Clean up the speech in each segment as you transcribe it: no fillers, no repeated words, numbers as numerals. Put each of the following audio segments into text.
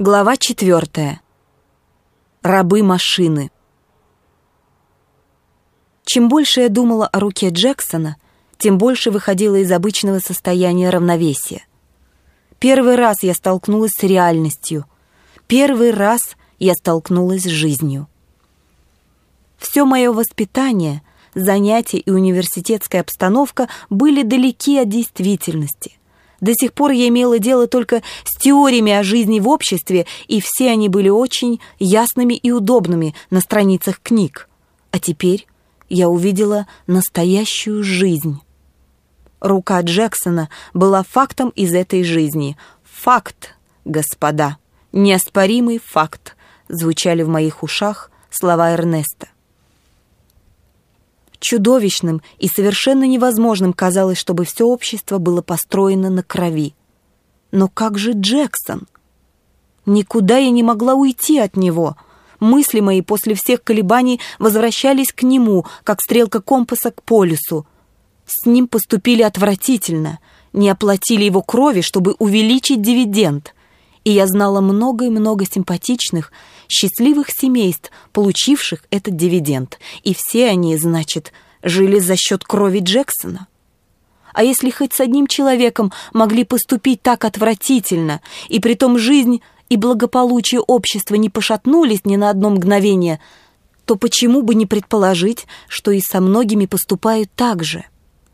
Глава 4. Рабы машины. Чем больше я думала о руке Джексона, тем больше выходила из обычного состояния равновесия. Первый раз я столкнулась с реальностью. Первый раз я столкнулась с жизнью. Все мое воспитание, занятия и университетская обстановка были далеки от действительности. До сих пор я имела дело только с теориями о жизни в обществе, и все они были очень ясными и удобными на страницах книг. А теперь я увидела настоящую жизнь. Рука Джексона была фактом из этой жизни. Факт, господа, неоспоримый факт, звучали в моих ушах слова Эрнеста. Чудовищным и совершенно невозможным казалось, чтобы все общество было построено на крови. Но как же Джексон? Никуда я не могла уйти от него. Мысли мои после всех колебаний возвращались к нему, как стрелка компаса к полюсу. С ним поступили отвратительно, не оплатили его крови, чтобы увеличить дивиденд. И я знала много и много симпатичных, счастливых семейств, получивших этот дивиденд. И все они, значит, жили за счет крови Джексона. А если хоть с одним человеком могли поступить так отвратительно, и притом жизнь и благополучие общества не пошатнулись ни на одно мгновение, то почему бы не предположить, что и со многими поступают так же?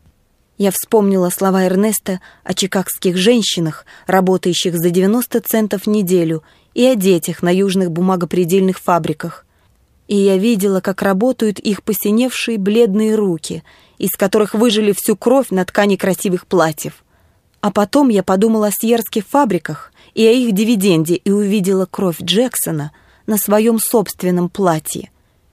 Я вспомнила слова Эрнеста о чикагских женщинах, работающих за 90 центов в неделю, и о детях на южных бумагопредельных фабриках. И я видела, как работают их посиневшие бледные руки, из которых выжили всю кровь на ткани красивых платьев. А потом я подумала о сьерских фабриках и о их дивиденде и увидела кровь Джексона на своем собственном платье.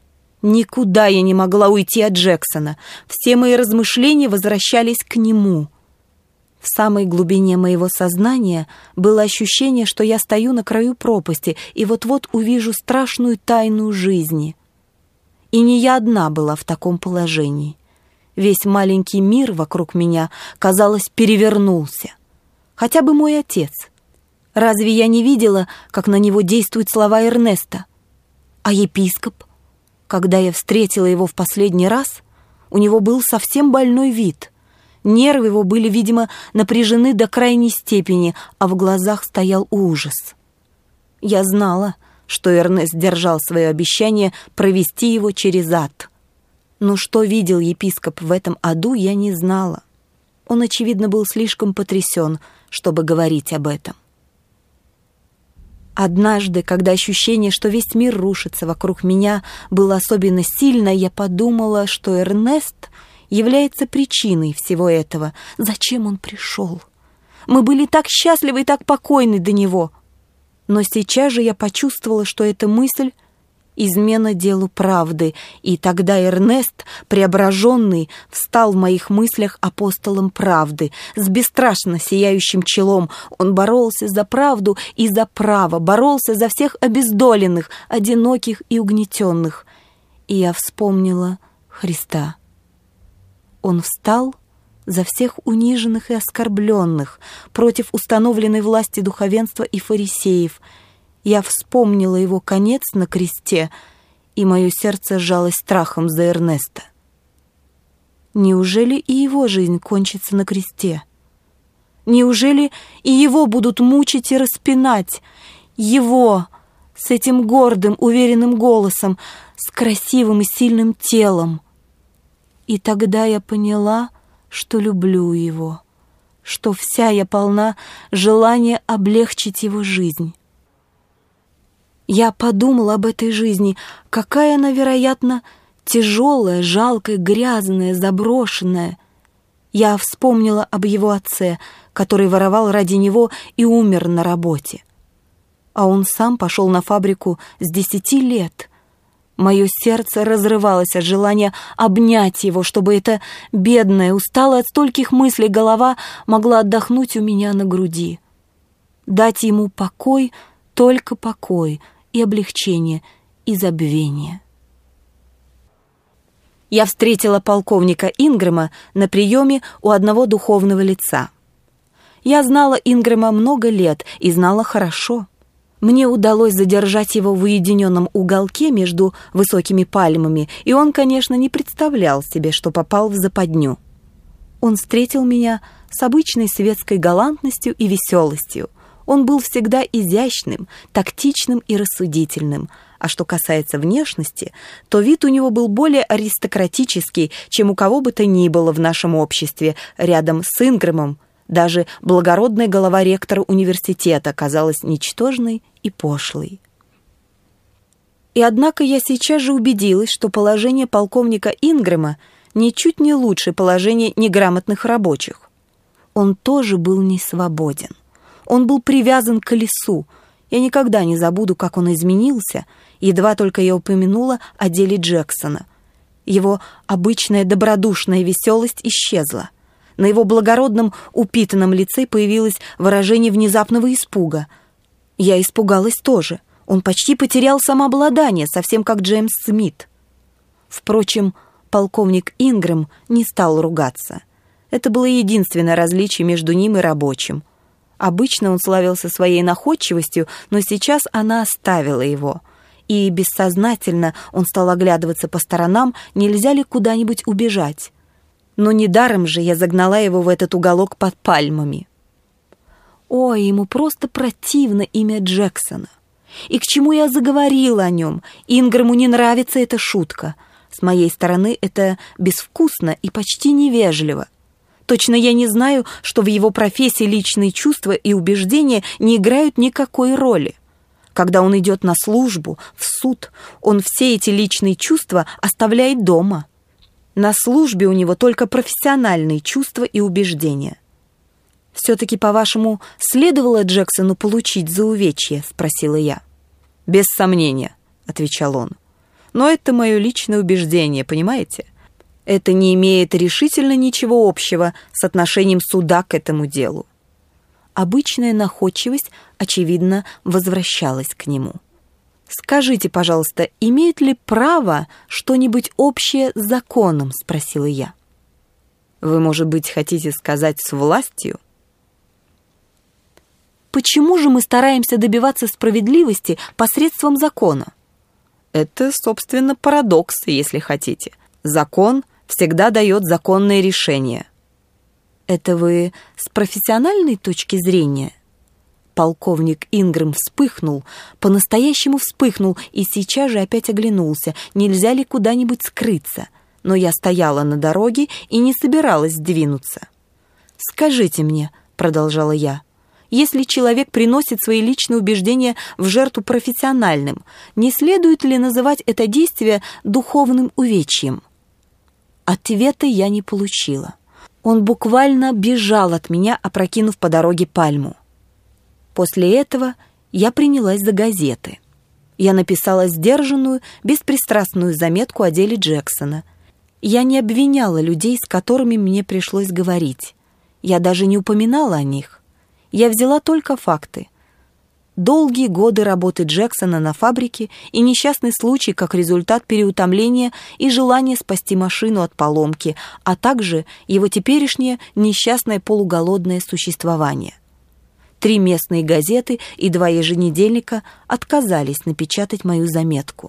Никуда я не могла уйти от Джексона. Все мои размышления возвращались к нему. В самой глубине моего сознания было ощущение, что я стою на краю пропасти и вот-вот увижу страшную тайну жизни. И не я одна была в таком положении. Весь маленький мир вокруг меня, казалось, перевернулся. Хотя бы мой отец. Разве я не видела, как на него действуют слова Эрнеста? А епископ? Когда я встретила его в последний раз, у него был совсем больной вид. Нервы его были, видимо, напряжены до крайней степени, а в глазах стоял ужас. Я знала, что Эрнест держал свое обещание провести его через ад. Но что видел епископ в этом аду, я не знала. Он, очевидно, был слишком потрясен, чтобы говорить об этом. Однажды, когда ощущение, что весь мир рушится вокруг меня, было особенно сильно, я подумала, что Эрнест является причиной всего этого. Зачем он пришел? Мы были так счастливы и так покойны до него. Но сейчас же я почувствовала, что эта мысль — измена делу правды, и тогда Эрнест, преображенный, встал в моих мыслях апостолом правды. С бесстрашно сияющим челом он боролся за правду и за право, боролся за всех обездоленных, одиноких и угнетенных. И я вспомнила Христа. Он встал за всех униженных и оскорбленных, против установленной власти духовенства и фарисеев. Я вспомнила его конец на кресте, и мое сердце сжалось страхом за Эрнеста. Неужели и его жизнь кончится на кресте? Неужели и его будут мучить и распинать? Его, с этим гордым, уверенным голосом, с красивым и сильным телом? И тогда я поняла, что люблю его, что вся я полна желания облегчить его жизнь. Я подумала об этой жизни, какая она, вероятно, тяжелая, жалкая, грязная, заброшенная. Я вспомнила об его отце, который воровал ради него и умер на работе. А он сам пошел на фабрику с 10 лет. Мое сердце разрывалось от желания обнять его, чтобы эта бедная, усталая от стольких мыслей голова могла отдохнуть у меня на груди. Дать ему покой, только покой, и облегчение, и забвение. Я встретила полковника Ингрэма на приеме у одного духовного лица. Я знала Ингрэма много лет и знала хорошо. Мне удалось задержать его в уединенном уголке между высокими пальмами, и он, конечно, не представлял себе, что попал в западню. Он встретил меня с обычной светской галантностью и веселостью. Он был всегда изящным, тактичным и рассудительным. А что касается внешности, то вид у него был более аристократический, чем у кого бы то ни было в нашем обществе. Рядом с Ингрэмом даже благородная голова ректора университета казалась ничтожной и пошлой. И однако я сейчас же убедилась, что положение полковника Ингрэма ничуть не лучше положения неграмотных рабочих. Он тоже был не свободен. Он был привязан к колесу. Я никогда не забуду, как он изменился, едва только я упомянула о деле Джексона. Его обычная добродушная веселость исчезла. На его благородном, упитанном лице появилось выражение внезапного испуга. Я испугалась тоже. Он почти потерял самообладание, совсем как Джеймс Смит. Впрочем, полковник Ингрэм не стал ругаться. Это было единственное различие между ним и рабочим. Обычно он славился своей находчивостью, но сейчас она оставила его. И бессознательно он стал оглядываться по сторонам, нельзя ли куда-нибудь убежать. Но недаром же я загнала его в этот уголок под пальмами. Ой, ему просто противно имя Джексона. И к чему я заговорила о нем? Ингрэму не нравится эта шутка. С моей стороны это безвкусно и почти невежливо. Точно я не знаю, что в его профессии личные чувства и убеждения не играют никакой роли. Когда он идет на службу, в суд, он все эти личные чувства оставляет дома. На службе у него только профессиональные чувства и убеждения. «Все-таки, по-вашему, следовало Джексону получить за увечье?» — спросила я. «Без сомнения», — отвечал он. «Но это мое личное убеждение, понимаете? Это не имеет решительно ничего общего с отношением суда к этому делу». Обычная находчивость, очевидно, возвращалась к нему. «Скажите, пожалуйста, имеет ли право что-нибудь общее с законом?» — спросила я. «Вы, может быть, хотите сказать с властью?» «Почему же мы стараемся добиваться справедливости посредством закона?» «Это, собственно, парадокс, если хотите. Закон всегда дает законное решение». «Это вы с профессиональной точки зрения?» Полковник Ингрэм вспыхнул, по-настоящему вспыхнул и сейчас же опять оглянулся, нельзя ли куда-нибудь скрыться. Но я стояла на дороге и не собиралась двинуться. «Скажите мне», — продолжала я, «если человек приносит свои личные убеждения в жертву профессиональным, не следует ли называть это действие духовным увечьем?» Ответа я не получила. Он буквально бежал от меня, опрокинув по дороге пальму. После этого я принялась за газеты. Я написала сдержанную, беспристрастную заметку о деле Джексона. Я не обвиняла людей, с которыми мне пришлось говорить. Я даже не упоминала о них. Я взяла только факты. Долгие годы работы Джексона на фабрике и несчастный случай как результат переутомления и желания спасти машину от поломки, а также его теперешнее несчастное полуголодное существование. 3 местные газеты и 2 еженедельника отказались напечатать мою заметку.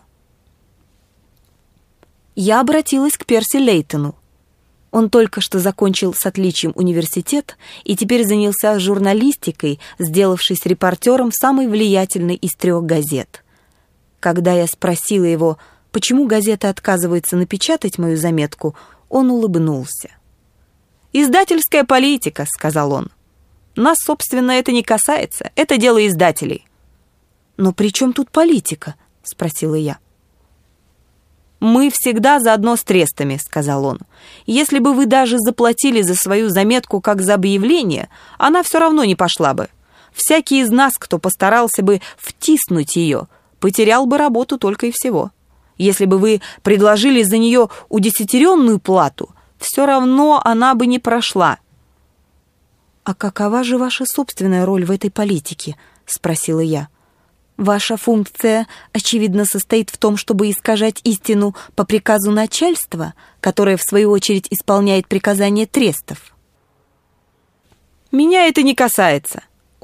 Я обратилась к Перси Лейтону. Он только что закончил с отличием университет и теперь занялся журналистикой, сделавшись репортером самой влиятельной из 3 газет. Когда я спросила его, почему газета отказывается напечатать мою заметку, он улыбнулся. «Издательская политика», — сказал он. «Нас, собственно, это не касается. Это дело издателей». «Но при чем тут политика?» — спросила я. «Мы всегда заодно с трестами», — сказал он. «Если бы вы даже заплатили за свою заметку как за объявление, она все равно не пошла бы. Всякий из нас, кто постарался бы втиснуть ее, потерял бы работу только и всего. Если бы вы предложили за нее удесятеренную плату, все равно она бы не прошла». «А какова же ваша собственная роль в этой политике?» — спросила я. «Ваша функция, очевидно, состоит в том, чтобы искажать истину по приказу начальства, которое, в свою очередь, исполняет приказания трестов». «Меня это не касается», —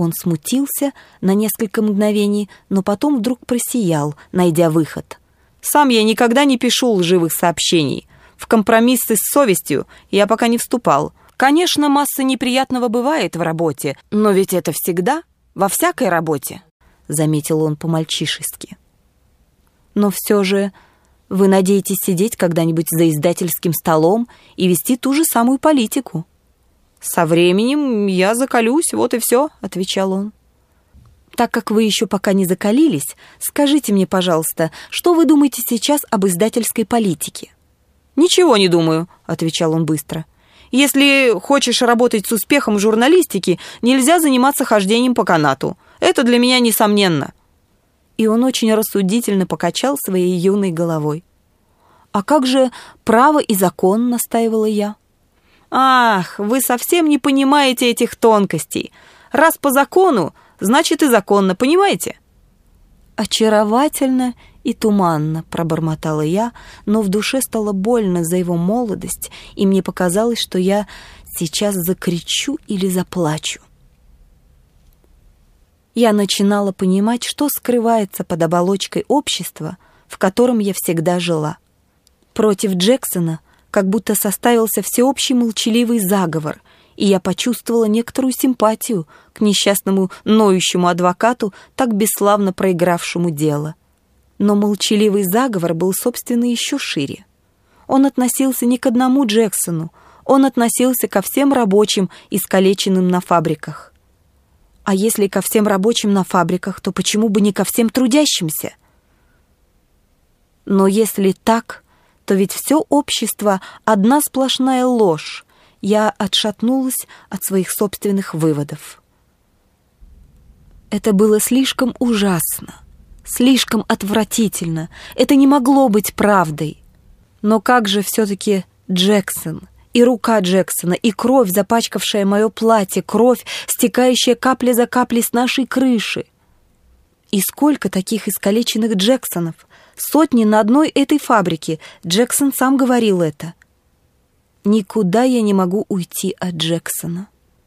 Он смутился на несколько мгновений, но потом вдруг просиял, найдя выход. «Сам я никогда не пишу лживых сообщений. В компромиссы с совестью я пока не вступал. Конечно, масса неприятного бывает в работе, но ведь это всегда, во всякой работе», — заметил он по-мальчишески. «Но все же вы надеетесь сидеть когда-нибудь за издательским столом и вести ту же самую политику?» «Со временем я закалюсь, вот и все», — отвечал он. «Так как вы еще пока не закалились, скажите мне, пожалуйста, что вы думаете сейчас об издательской политике?» «Ничего не думаю», — отвечал он быстро. «Если хочешь работать с успехом в журналистике, нельзя заниматься хождением по канату. Это для меня несомненно». И он очень рассудительно покачал своей юной головой. «А как же право и закон?» — настаивала я. «Ах, вы совсем не понимаете этих тонкостей. Раз по закону, значит и законно, понимаете?» «Очаровательно и туманно», — пробормотала я, но в душе стало больно за его молодость, и мне показалось, что я сейчас закричу или заплачу. Я начинала понимать, что скрывается под оболочкой общества, в котором я всегда жила. Против Джексона как будто составился всеобщий молчаливый заговор, и я почувствовала некоторую симпатию к несчастному ноющему адвокату, так бесславно проигравшему дело. Но молчаливый заговор был, собственно, еще шире. Он относился не к одному Джексону, он относился ко всем рабочим, искалеченным на фабриках. А если ко всем рабочим на фабриках, то почему бы не ко всем трудящимся? Но если так, то ведь все общество — одна сплошная ложь. Я отшатнулась от своих собственных выводов. Это было слишком ужасно, слишком отвратительно. Это не могло быть правдой. Но как же все-таки Джексон, и рука Джексона, и кровь, запачкавшая мое платье, кровь, стекающая капля за каплей с нашей крыши? И сколько таких искалеченных Джексонов? Сотни на одной этой фабрике. Джексон сам говорил это. Никуда я не могу уйти от Джексона.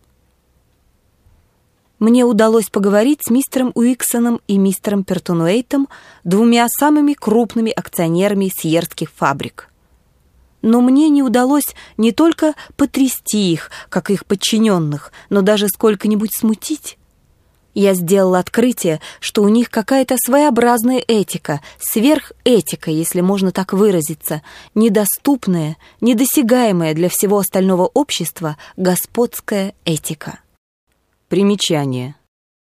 Мне удалось поговорить с мистером Уиксоном и мистером Пертонуэйтом, двумя самыми крупными акционерами сьерских фабрик. Но мне не удалось не только потрясти их, как их подчиненных, но даже сколько-нибудь смутить. Я сделала открытие, что у них какая-то своеобразная этика, сверхэтика, если можно так выразиться, недоступная, недосягаемая для всего остального общества господская этика. Примечание.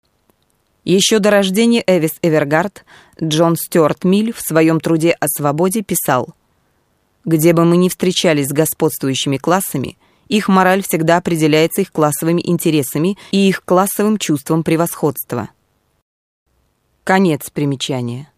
Еще до рождения Эвис Эвергард Джон Стюарт Миль в своем труде о свободе писал: «Где бы мы ни встречались с господствующими классами, их мораль всегда определяется их классовыми интересами и их классовым чувством превосходства». Конец примечания.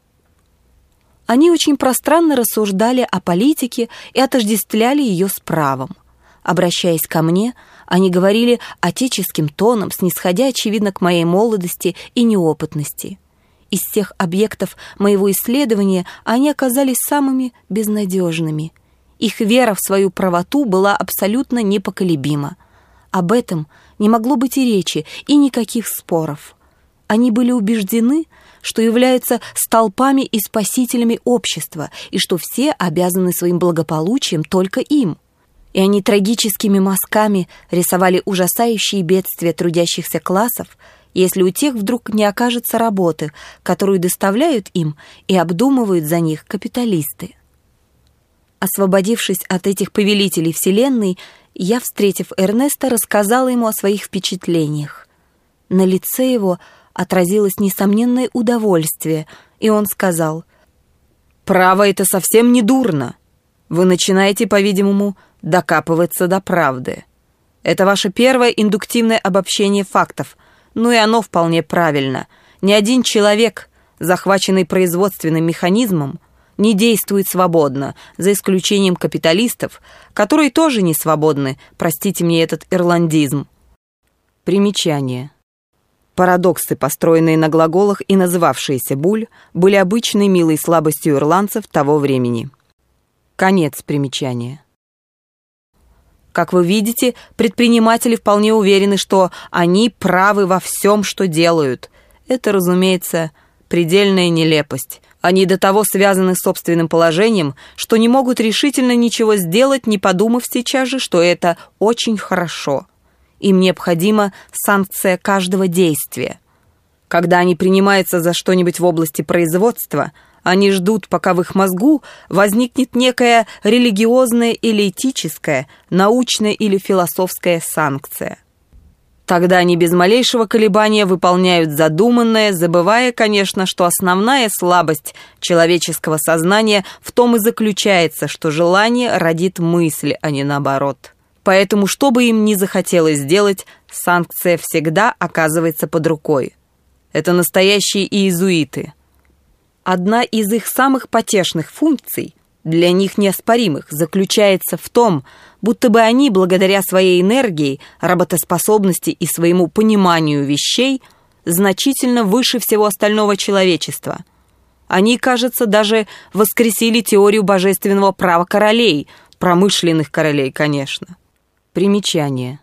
Они очень пространно рассуждали о политике и отождествляли ее с правом. Обращаясь ко мне, они говорили отеческим тоном, снисходя, очевидно, к моей молодости и неопытности. Из всех объектов моего исследования они оказались самыми безнадежными. Их вера в свою правоту была абсолютно непоколебима. Об этом не могло быть и речи, и никаких споров. Они были убеждены, что являются столпами и спасителями общества, и что все обязаны своим благополучием только им. И они трагическими мазками рисовали ужасающие бедствия трудящихся классов, если у тех вдруг не окажется работы, которую доставляют им и обдумывают за них капиталисты. Освободившись от этих повелителей вселенной, я, встретив Эрнеста, рассказала ему о своих впечатлениях. На лице его отразилось несомненное удовольствие, и он сказал: «Право, это совсем не дурно. Вы начинаете, по-видимому, докапываться до правды. Это ваше первое индуктивное обобщение фактов, но и оно вполне правильно. Ни один человек, захваченный производственным механизмом, не действует свободно, за исключением капиталистов, которые тоже не свободны, простите мне этот ирландизм». Примечание. Парадоксы, построенные на глаголах и называвшиеся «буль», были обычной милой слабостью ирландцев того времени. Конец примечания. Как вы видите, предприниматели вполне уверены, что они правы во всем, что делают. Это, разумеется, предельная нелепость. Они до того связаны с собственным положением, что не могут решительно ничего сделать, не подумав сейчас же, что это очень хорошо. Им необходима санкция каждого действия. Когда они принимаются за что-нибудь в области производства, они ждут, пока в их мозгу возникнет некая религиозная или этическая, научная или философская санкция. Тогда они без малейшего колебания выполняют задуманное, забывая, конечно, что основная слабость человеческого сознания в том и заключается, что желание родит мысль, а не наоборот. Поэтому, что бы им ни захотелось сделать, санкция всегда оказывается под рукой. Это настоящие иезуиты. Одна из их самых потешных функций, для них неоспоримых, заключается в том, будто бы они, благодаря своей энергии, работоспособности и своему пониманию вещей, значительно выше всего остального человечества. Они, кажется, даже воскресили теорию божественного права королей, промышленных королей, конечно. Примечание.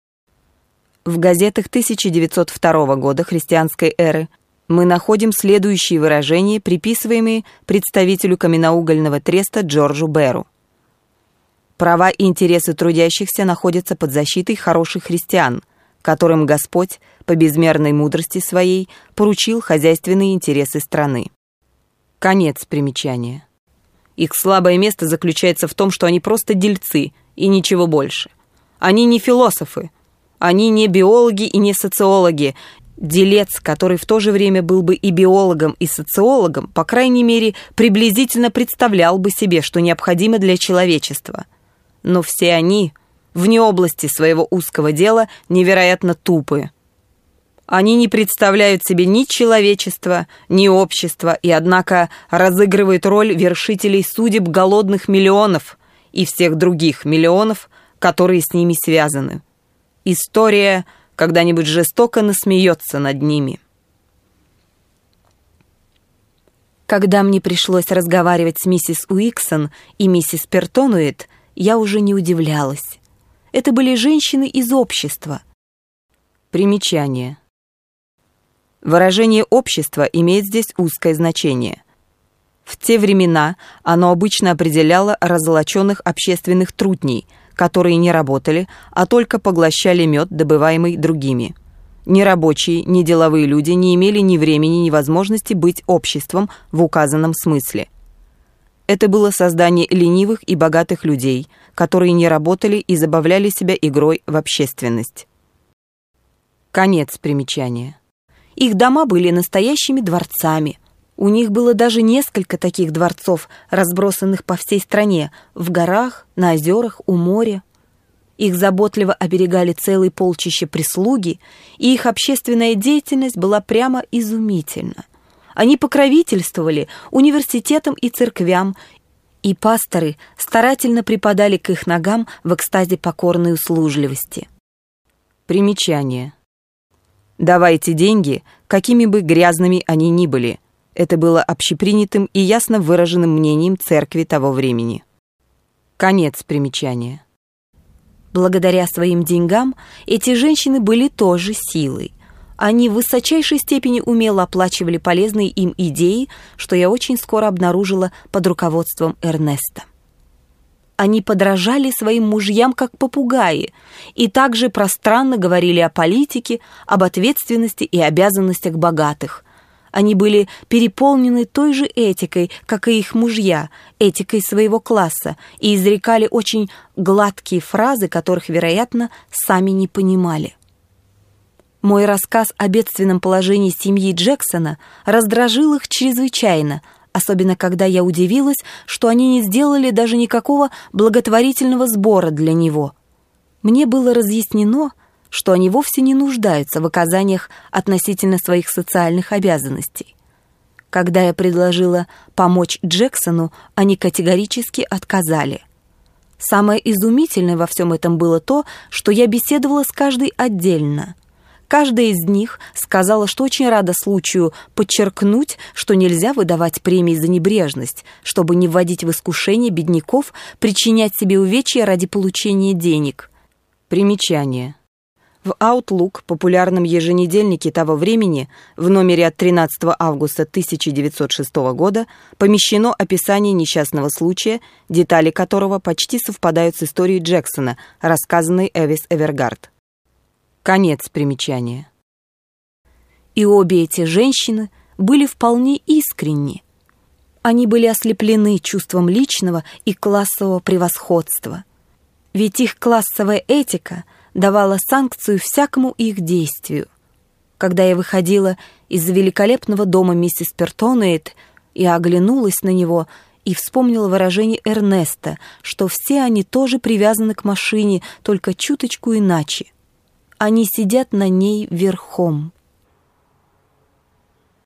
В газетах 1902 года христианской эры мы находим следующие выражения, приписываемые представителю каменноугольного треста Джорджу Беру. Права и интересы трудящихся находятся под защитой хороших христиан, которым Господь, по безмерной мудрости своей, поручил хозяйственные интересы страны. Конец примечания. Их слабое место заключается в том, что они просто дельцы и ничего больше. Они не философы, они не биологи и не социологи. Делец, который в то же время был бы и биологом, и социологом, по крайней мере, приблизительно представлял бы себе, что необходимо для человечества. Но все они, вне области своего узкого дела, невероятно тупы. Они не представляют себе ни человечества, ни общества, и, однако, разыгрывают роль вершителей судеб голодных миллионов и всех других миллионов, которые с ними связаны. История когда-нибудь жестоко насмеется над ними. Когда мне пришлось разговаривать с миссис Уиксон и миссис Пертонуэт, я уже не удивлялась. Это были женщины из общества. Примечание. Выражение «общество» имеет здесь узкое значение. В те времена оно обычно определяло раззолоченных общественных трутней, которые не работали, а только поглощали мед, добываемый другими. Ни рабочие, ни деловые люди не имели ни времени, ни возможности быть обществом в указанном смысле. Это было создание ленивых и богатых людей, которые не работали и забавляли себя игрой в общественность. Конец примечания. Их дома были настоящими дворцами. У них было даже несколько таких дворцов, разбросанных по всей стране, в горах, на озерах, у моря. Их заботливо оберегали целые полчища прислуги, и их общественная деятельность была прямо изумительна. Они покровительствовали университетам и церквям, и пасторы старательно припадали к их ногам в экстазе покорной услужливости. Примечание. «Давайте деньги, какими бы грязными они ни были». Это было общепринятым и ясно выраженным мнением церкви того времени. Конец примечания. Благодаря своим деньгам эти женщины были тоже силой. Они в высочайшей степени умело оплачивали полезные им идеи, что я очень скоро обнаружила под руководством Эрнеста. Они подражали своим мужьям как попугаи и также пространно говорили о политике, об ответственности и обязанностях богатых. Они были переполнены той же этикой, как и их мужья, этикой своего класса, и изрекали очень гладкие фразы, которых, вероятно, сами не понимали. Мой рассказ о бедственном положении семьи Джексона раздражил их чрезвычайно, особенно когда я удивилась, что они не сделали даже никакого благотворительного сбора для него. Мне было разъяснено, что они вовсе не нуждаются в оказаниях относительно своих социальных обязанностей. Когда я предложила помочь Джексону, они категорически отказали. Самое изумительное во всем этом было то, что я беседовала с каждой отдельно. Каждая из них сказала, что очень рада случаю подчеркнуть, что нельзя выдавать премии за небрежность, чтобы не вводить в искушение бедняков причинять себе увечья ради получения денег. Примечание. В Outlook, популярном еженедельнике того времени, в номере от 13 августа 1906 года помещено описание несчастного случая, детали которого почти совпадают с историей Джексона, рассказанной Эвис Эвергард. Конец примечания. И обе эти женщины были вполне искренни. Они были ослеплены чувством личного и классового превосходства. Ведь их классовая этика давала санкцию всякому их действию. Когда я выходила из великолепного дома миссис Пертонуэйт, я оглянулась на него и вспомнила выражение Эрнеста, что все они тоже привязаны к машине, только чуточку иначе. Они сидят на ней верхом.